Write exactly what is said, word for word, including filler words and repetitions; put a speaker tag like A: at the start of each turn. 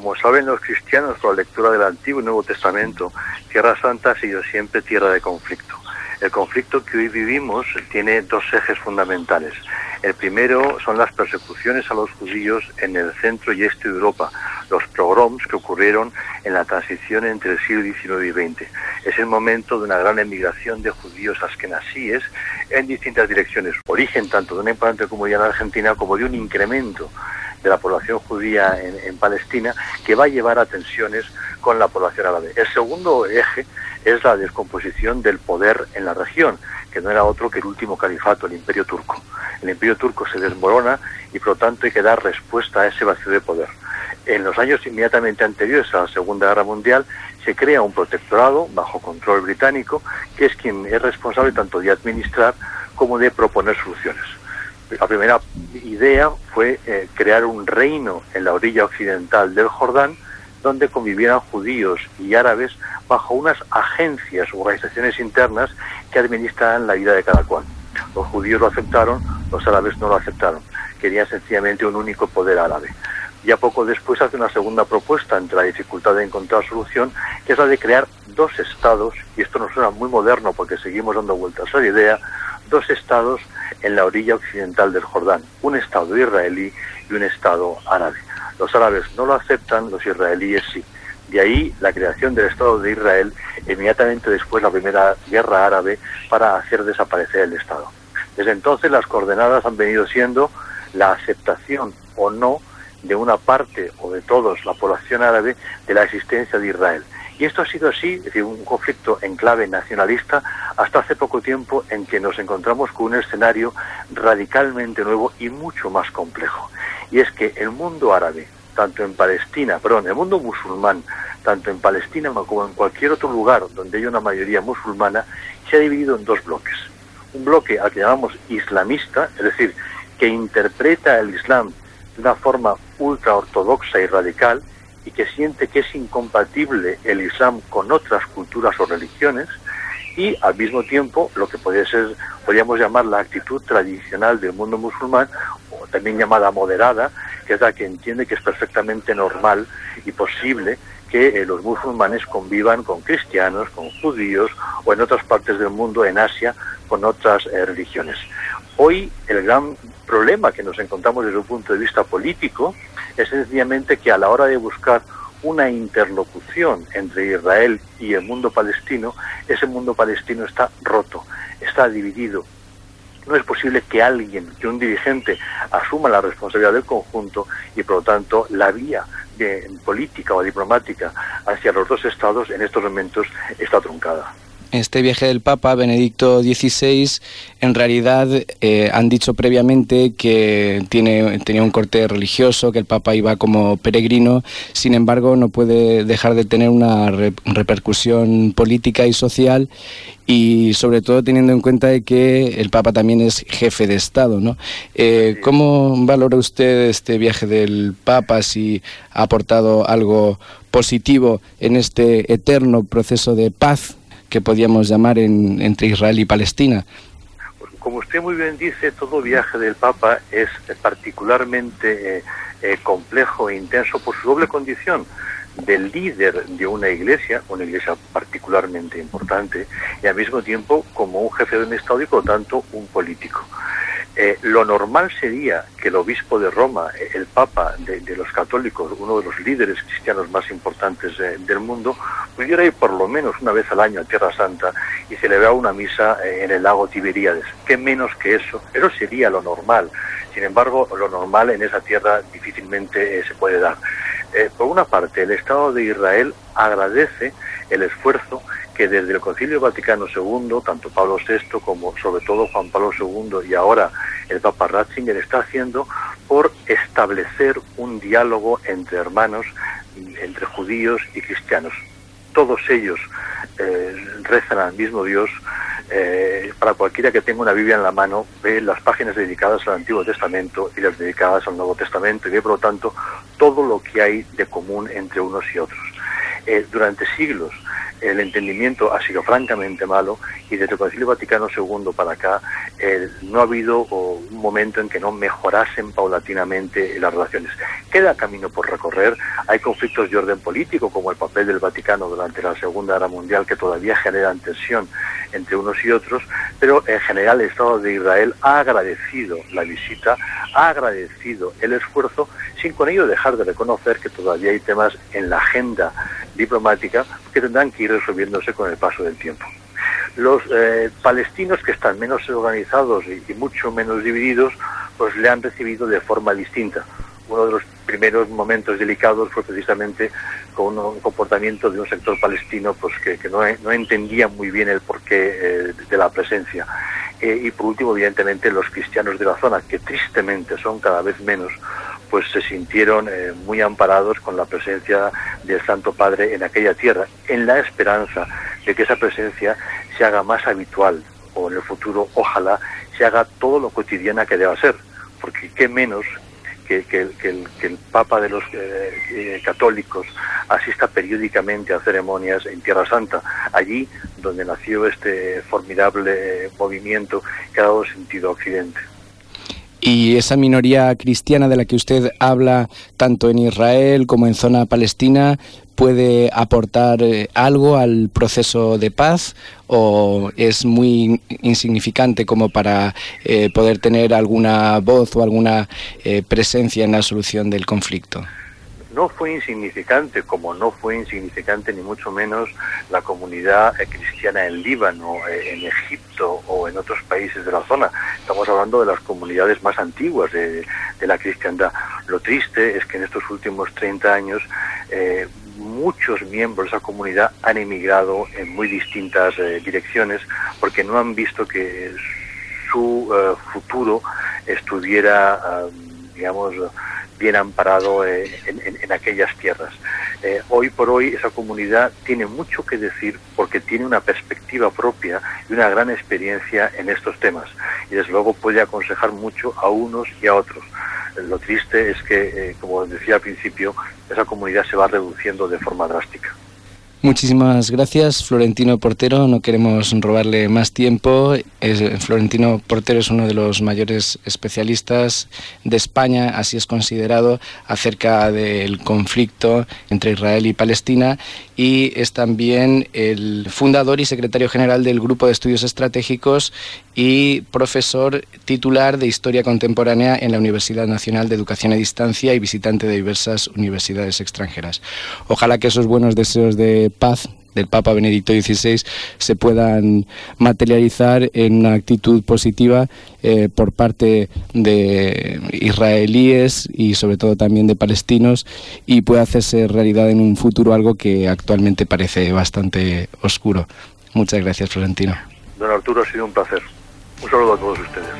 A: como saben los cristianos por la lectura del Antiguo y Nuevo Testamento, Tierra Santa ha sido siempre tierra de conflicto. El conflicto que hoy vivimos tiene dos ejes fundamentales. El primero son las persecuciones a los judíos en el centro y este de Europa, los pogroms que ocurrieron en la transición entre el siglo diecinueve y veinte. Es el momento de una gran emigración de judíos askenazíes en distintas direcciones, origen tanto de una importante comunidad en Argentina como de un incremento de la población judía en, en Palestina, que va a llevar a tensiones con la población árabe. El segundo eje es la descomposición del poder en la región, que no era otro que el último califato, el Imperio Turco. El Imperio Turco se desmorona y por lo tanto hay que dar respuesta a ese vacío de poder. En los años inmediatamente anteriores a la Segunda Guerra Mundial se crea un protectorado bajo control británico, que es quien es responsable tanto de administrar como de proponer soluciones. La primera idea fue eh, crear un reino en la orilla occidental del Jordán, donde convivieran judíos y árabes bajo unas agencias o organizaciones internas que administraran la vida de cada cual. Los judíos lo aceptaron, los árabes no lo aceptaron. Querían sencillamente un único poder árabe. Ya poco después hace una segunda propuesta ante la dificultad de encontrar solución, que es la de crear dos estados, y esto nos suena muy moderno porque seguimos dando vueltas a la idea, dos estados en la orilla occidental del Jordán, un estado israelí y un estado árabe. Los árabes no lo aceptan, los israelíes sí. De ahí la creación del Estado de Israel, inmediatamente después la primera guerra árabe, para hacer desaparecer el Estado. Desde entonces las coordenadas han venido siendo la aceptación o no de una parte o de todos la población árabe de la existencia de Israel. Y esto ha sido así, es decir, un conflicto en clave nacionalista, hasta hace poco tiempo en que nos encontramos con un escenario radicalmente nuevo y mucho más complejo. Y es que el mundo árabe, tanto en Palestina, perdón, el mundo musulmán, tanto en Palestina como en cualquier otro lugar donde hay una mayoría musulmana, se ha dividido en dos bloques. Un bloque al que llamamos islamista, es decir, que interpreta el Islam de una forma ultra ortodoxa y radical, y que siente que es incompatible el Islam con otras culturas o religiones, y al mismo tiempo lo que podría ser, podríamos llamar la actitud tradicional del mundo musulmán, o también llamada moderada, que es la que entiende que es perfectamente normal y posible que eh, los musulmanes convivan con cristianos, con judíos, o en otras partes del mundo, en Asia, con otras eh, religiones. Hoy el gran problema que nos encontramos desde un punto de vista político es sencillamente que a la hora de buscar una interlocución entre Israel y el mundo palestino, ese mundo palestino está roto, está dividido. No es posible que alguien, que un dirigente, asuma la responsabilidad del conjunto y, por lo tanto, la vía de política o diplomática hacia los dos estados en estos momentos está truncada.
B: Este viaje del Papa Benedicto dieciséis, en realidad eh, han dicho previamente que tiene, tenía un corte religioso, que el Papa iba como peregrino. Sin embargo, no puede dejar de tener una re- repercusión política y social, y sobre todo teniendo en cuenta de que el Papa también es jefe de Estado, ¿no? Eh, ¿Cómo valora usted este viaje del Papa? Si ha aportado algo positivo en este eterno proceso de paz que podríamos llamar en, entre Israel y Palestina.
A: Como usted muy bien dice, todo viaje del Papa es particularmente eh, eh, complejo e intenso por su doble condición del líder de una iglesia, una iglesia particularmente importante, y al mismo tiempo como un jefe de un Estado y por lo tanto un político. Eh, lo normal sería que el obispo de Roma, el Papa de, de los católicos, uno de los líderes cristianos más importantes eh, del mundo, pudiera ir por lo menos una vez al año a Tierra Santa y celebrar una misa eh, en el lago Tiberíades. ¿Qué menos que eso? Eso sería lo normal. Sin embargo, lo normal en esa tierra difícilmente eh, se puede dar. Eh, por una parte, el Estado de Israel agradece el esfuerzo que desde el Concilio Vaticano segundo, tanto Pablo sexto como sobre todo Juan Pablo segundo y ahora el Papa Ratzinger está haciendo por establecer un diálogo entre hermanos, entre judíos y cristianos. Todos ellos eh, rezan al mismo Dios. Eh, para cualquiera que tenga una Biblia en la mano, ve las páginas dedicadas al Antiguo Testamento y las dedicadas al Nuevo Testamento y ve, por lo tanto, todo lo que hay de común entre unos y otros. Eh, durante siglos, el entendimiento ha sido francamente malo y desde el Concilio Vaticano segundo para acá eh, no ha habido oh, un momento en que no mejorasen paulatinamente las relaciones. Queda camino por recorrer, hay conflictos de orden político como el papel del Vaticano durante la Segunda Guerra Mundial que todavía generan tensión entre unos y otros, pero en general el Estado de Israel ha agradecido la visita, ha agradecido el esfuerzo, sin con ello dejar de reconocer que todavía hay temas en la agenda diplomática que tendrán que ir resolviéndose con el paso del tiempo. Los eh, palestinos que están menos organizados y, y mucho menos divididos, pues le han recibido de forma distinta. Uno de los primeros momentos delicados fue precisamente con un comportamiento de un sector palestino pues que, que no, no entendía muy bien el porqué eh, de la presencia. Eh, y por último, evidentemente, los cristianos de la zona, que tristemente son cada vez menos, pues se sintieron eh, muy amparados con la presencia del Santo Padre en aquella tierra, en la esperanza de que esa presencia se haga más habitual, o en el futuro, ojalá, se haga todo lo cotidiana que deba ser, porque qué menos que, que, que, el, que el Papa de los eh, eh, católicos asista periódicamente a ceremonias en Tierra Santa, allí donde nació este formidable movimiento que ha dado sentido a Occidente.
B: Y esa minoría cristiana de la que usted habla, tanto en Israel como en zona palestina, ¿puede aportar algo al proceso de paz o es muy insignificante como para eh, poder tener alguna voz o alguna eh, presencia en la solución del conflicto?
A: No fue insignificante, como no fue insignificante ni mucho menos la comunidad eh, cristiana en Líbano, eh, en Egipto o en otros países de la zona. Estamos hablando de las comunidades más antiguas de, de la cristiandad. Lo triste es que en estos últimos treinta años eh, muchos miembros de esa comunidad han emigrado en muy distintas eh, direcciones porque no han visto que su eh, futuro estuviera, eh, digamos, bien amparado eh, en, en, en aquellas tierras. Eh, hoy por hoy esa comunidad tiene mucho que decir porque tiene una perspectiva propia y una gran experiencia en estos temas y desde luego puede aconsejar mucho a unos y a otros. Eh, lo triste es que, eh, como decía al principio, esa comunidad se va reduciendo de forma drástica.
B: Muchísimas gracias, Florentino Portero. No queremos robarle más tiempo. Es, Florentino Portero es uno de los mayores especialistas de España, así es considerado, acerca del conflicto entre Israel y Palestina, y es también el fundador y secretario general del Grupo de Estudios Estratégicos y profesor titular de Historia Contemporánea en la Universidad Nacional de Educación a Distancia y visitante de diversas universidades extranjeras. Ojalá que esos buenos deseos de paz del Papa Benedicto dieciséis se puedan materializar en una actitud positiva eh, por parte de israelíes y sobre todo también de palestinos y pueda hacerse realidad en un futuro algo que actualmente parece bastante oscuro. Muchas gracias, Florentino.
A: Don Arturo, ha sido un placer. Un saludo a todos ustedes.